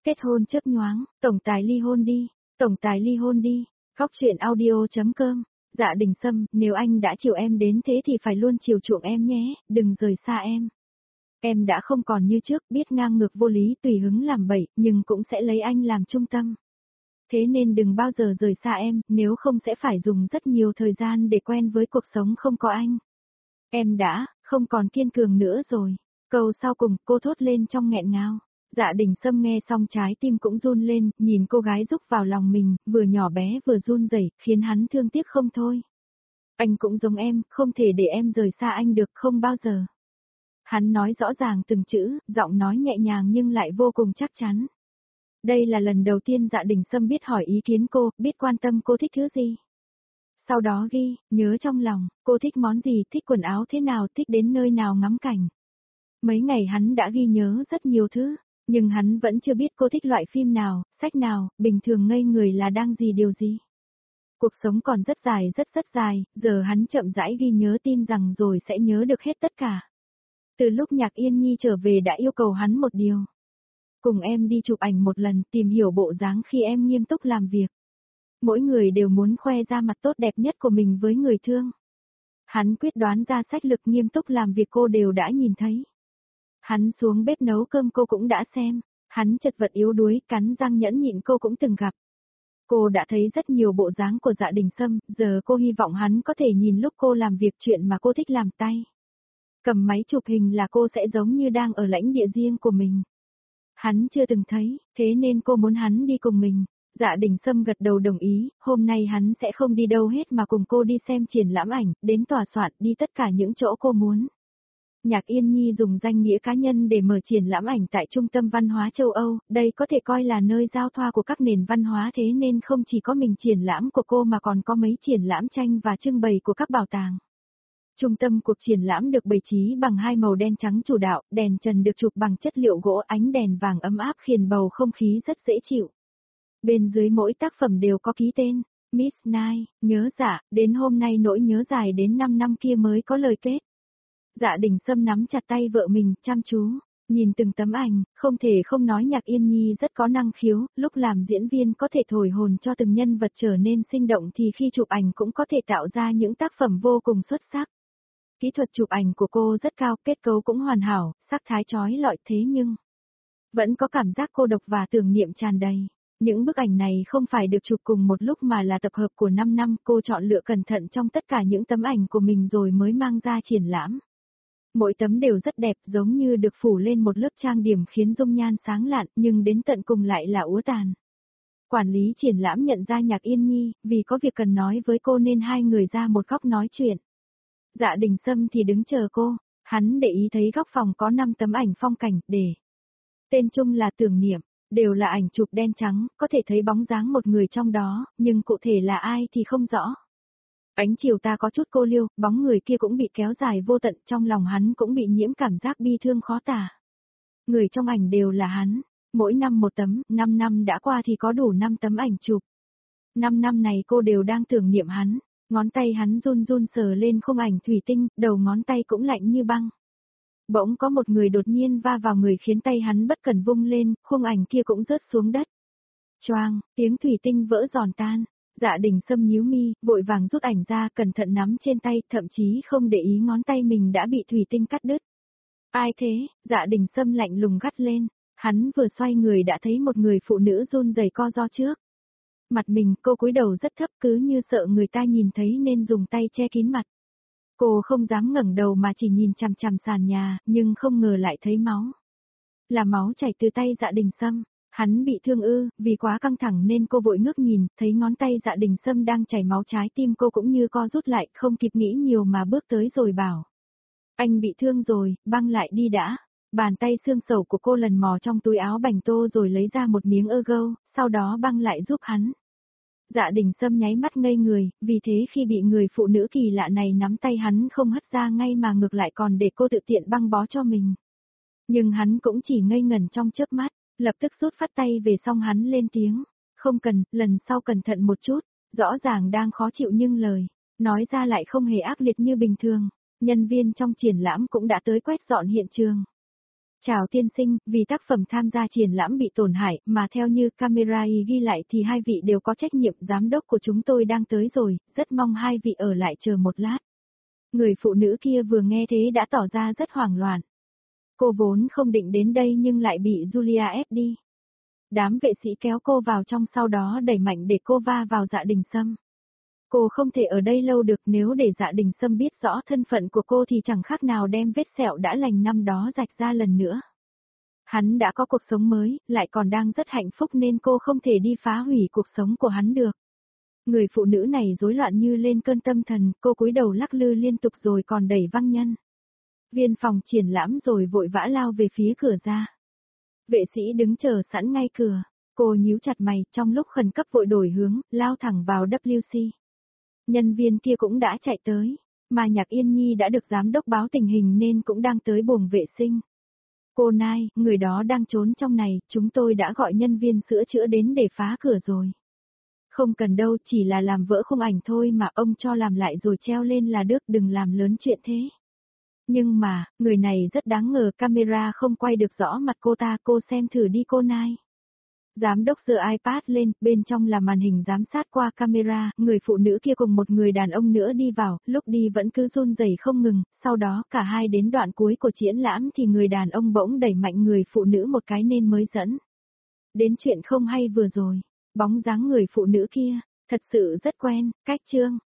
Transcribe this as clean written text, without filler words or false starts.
Kết hôn chớp nhoáng, tổng tài ly hôn đi, tổng tài ly hôn đi. Góc truyện audio.com. Dạ Đình Sâm, nếu anh đã chiều em đến thế thì phải luôn chiều chuộng em nhé, đừng rời xa em. Em đã không còn như trước, biết ngang ngược vô lý tùy hứng làm bậy, nhưng cũng sẽ lấy anh làm trung tâm. Thế nên đừng bao giờ rời xa em, nếu không sẽ phải dùng rất nhiều thời gian để quen với cuộc sống không có anh. Em đã, không còn kiên cường nữa rồi. Câu sau cùng, cô thốt lên trong nghẹn ngào. Dạ Đình Sâm nghe xong trái tim cũng run lên, nhìn cô gái rúc vào lòng mình, vừa nhỏ bé vừa run rẩy, khiến hắn thương tiếc không thôi. Anh cũng giống em, không thể để em rời xa anh được, không bao giờ. Hắn nói rõ ràng từng chữ, giọng nói nhẹ nhàng nhưng lại vô cùng chắc chắn. Đây là lần đầu tiên Dạ Đình Sâm biết hỏi ý kiến cô, biết quan tâm cô thích thứ gì. Sau đó ghi, nhớ trong lòng, cô thích món gì, thích quần áo thế nào, thích đến nơi nào ngắm cảnh. Mấy ngày hắn đã ghi nhớ rất nhiều thứ, nhưng hắn vẫn chưa biết cô thích loại phim nào, sách nào, bình thường ngây người là đang gì điều gì. Cuộc sống còn rất dài rất dài, giờ hắn chậm rãi ghi nhớ tin rằng rồi sẽ nhớ được hết tất cả. Từ lúc Nhạc Yên Nhi trở về đã yêu cầu hắn một điều. Cùng em đi chụp ảnh một lần, tìm hiểu bộ dáng khi em nghiêm túc làm việc. Mỗi người đều muốn khoe ra mặt tốt đẹp nhất của mình với người thương. Hắn quyết đoán ra sách lực nghiêm túc làm việc cô đều đã nhìn thấy. Hắn xuống bếp nấu cơm cô cũng đã xem. Hắn chật vật yếu đuối, cắn răng nhẫn nhịn cô cũng từng gặp. Cô đã thấy rất nhiều bộ dáng của Dạ Đình Sâm, giờ cô hy vọng hắn có thể nhìn lúc cô làm việc chuyện mà cô thích làm tay. Cầm máy chụp hình là cô sẽ giống như đang ở lãnh địa riêng của mình. Hắn chưa từng thấy, thế nên cô muốn hắn đi cùng mình. Dạ Đình Sâm gật đầu đồng ý, hôm nay hắn sẽ không đi đâu hết mà cùng cô đi xem triển lãm ảnh, đến tòa soạn, đi tất cả những chỗ cô muốn. Nhạc Yên Nhi dùng danh nghĩa cá nhân để mở triển lãm ảnh tại Trung tâm Văn hóa châu Âu, đây có thể coi là nơi giao thoa của các nền văn hóa, thế nên không chỉ có mình triển lãm của cô mà còn có mấy triển lãm tranh và trưng bày của các bảo tàng. Trung tâm cuộc triển lãm được bày trí bằng hai màu đen trắng chủ đạo, đèn trần được chụp bằng chất liệu gỗ, ánh đèn vàng ấm áp khiến bầu không khí rất dễ chịu. Bên dưới mỗi tác phẩm đều có ký tên, Miss Night, nhớ dạ, đến hôm nay nỗi nhớ dài đến 5 năm kia mới có lời kết. Dạ Đình Sâm nắm chặt tay vợ mình, chăm chú, nhìn từng tấm ảnh, không thể không nói Nhạc Yên Nhi rất có năng khiếu, lúc làm diễn viên có thể thổi hồn cho từng nhân vật trở nên sinh động thì khi chụp ảnh cũng có thể tạo ra những tác phẩm vô cùng xuất sắc. Kỹ thuật chụp ảnh của cô rất cao, kết cấu cũng hoàn hảo, sắc thái chói lọi thế nhưng vẫn có cảm giác cô độc và tưởng niệm tràn đầy. Những bức ảnh này không phải được chụp cùng một lúc mà là tập hợp của 5 năm, cô chọn lựa cẩn thận trong tất cả những tấm ảnh của mình rồi mới mang ra triển lãm. Mỗi tấm đều rất đẹp, giống như được phủ lên một lớp trang điểm khiến dung nhan sáng lạn, nhưng đến tận cùng lại là úa tàn. Quản lý triển lãm nhận ra Nhạc Yên Nhi, vì có việc cần nói với cô nên hai người ra một góc nói chuyện. Dạ Đình Sâm thì đứng chờ cô, hắn để ý thấy góc phòng có 5 tấm ảnh phong cảnh, để tên chung là tưởng niệm, đều là ảnh chụp đen trắng, có thể thấy bóng dáng một người trong đó, nhưng cụ thể là ai thì không rõ. Ánh chiều ta có chút cô liêu, bóng người kia cũng bị kéo dài vô tận, trong lòng hắn cũng bị nhiễm cảm giác bi thương khó tả. Người trong ảnh đều là hắn, mỗi năm một tấm, 5 năm đã qua thì có đủ 5 tấm ảnh chụp. 5 năm này cô đều đang tưởng niệm hắn, ngón tay hắn run run sờ lên khung ảnh thủy tinh, đầu ngón tay cũng lạnh như băng. Bỗng có một người đột nhiên va vào người khiến tay hắn bất cần vung lên, khung ảnh kia cũng rớt xuống đất. Choang, tiếng thủy tinh vỡ giòn tan. Dạ Đình Sâm nhíu mi, vội vàng rút ảnh ra, cẩn thận nắm trên tay, thậm chí không để ý ngón tay mình đã bị thủy tinh cắt đứt. Ai thế? Dạ Đình Sâm lạnh lùng gắt lên. Hắn vừa xoay người đã thấy một người phụ nữ run rẩy co ro trước mặt mình, cô cúi đầu rất thấp cứ như sợ người ta nhìn thấy nên dùng tay che kín mặt. Cô không dám ngẩng đầu mà chỉ nhìn chằm chằm sàn nhà, nhưng không ngờ lại thấy máu. Là máu chảy từ tay Dạ Đình Sâm. Hắn bị thương ư, vì quá căng thẳng nên cô vội ngước nhìn, thấy ngón tay Dạ Đình Sâm đang chảy máu, trái tim cô cũng như co rút lại, không kịp nghĩ nhiều mà bước tới rồi bảo. Anh bị thương rồi, băng lại đi đã. Bàn tay xương sầu của cô lần mò trong túi áo bành tô rồi lấy ra một miếng gâu, sau đó băng lại giúp hắn. Dạ Đình Sâm nháy mắt ngây người, vì thế khi bị người phụ nữ kỳ lạ này nắm tay hắn không hất ra ngay mà ngược lại còn để cô tự tiện băng bó cho mình. Nhưng hắn cũng chỉ ngây ngẩn trong chớp mắt. Lập tức rút phát tay về xong hắn lên tiếng. Không cần, lần sau cẩn thận một chút. Rõ ràng đang khó chịu nhưng lời nói ra lại không hề ác liệt như bình thường. Nhân viên trong triển lãm cũng đã tới quét dọn hiện trường. Chào tiên sinh, vì tác phẩm tham gia triển lãm bị tổn hại mà theo như camera ghi lại thì hai vị đều có trách nhiệm, giám đốc của chúng tôi đang tới rồi, rất mong hai vị ở lại chờ một lát. Người phụ nữ kia vừa nghe thế đã tỏ ra rất hoảng loạn. Cô vốn không định đến đây nhưng lại bị Julia ép đi. Đám vệ sĩ kéo cô vào trong sau đó đẩy mạnh để cô va vào Dạ Đình Sâm. Cô không thể ở đây lâu được, nếu để Dạ Đình Sâm biết rõ thân phận của cô thì chẳng khác nào đem vết sẹo đã lành năm đó rạch ra lần nữa. Hắn đã có cuộc sống mới, lại còn đang rất hạnh phúc nên cô không thể đi phá hủy cuộc sống của hắn được. Người phụ nữ này rối loạn như lên cơn tâm thần, cô cúi đầu lắc lư liên tục rồi còn đẩy văng nhân viên phòng triển lãm rồi vội vã lao về phía cửa ra. Vệ sĩ đứng chờ sẵn ngay cửa, cô nhíu chặt mày, trong lúc khẩn cấp vội đổi hướng, lao thẳng vào WC. Nhân viên kia cũng đã chạy tới, mà Nhạc Yên Nhi đã được giám đốc báo tình hình nên cũng đang tới buồng vệ sinh. Cô Nai, người đó đang trốn trong này, chúng tôi đã gọi nhân viên sửa chữa đến để phá cửa rồi. Không cần đâu, chỉ là làm vỡ khung ảnh thôi mà, ông cho làm lại rồi treo lên là được, đừng làm lớn chuyện thế. Nhưng mà, người này rất đáng ngờ, camera không quay được rõ mặt cô ta, cô xem thử đi cô Nai. Giám đốc giơ iPad lên, bên trong là màn hình giám sát qua camera, người phụ nữ kia cùng một người đàn ông nữa đi vào, lúc đi vẫn cứ run rẩy không ngừng, sau đó cả hai đến đoạn cuối của triển lãm thì người đàn ông bỗng đẩy mạnh người phụ nữ một cái nên mới dẫn đến chuyện không hay vừa rồi. Bóng dáng người phụ nữ kia, thật sự rất quen, cách chương.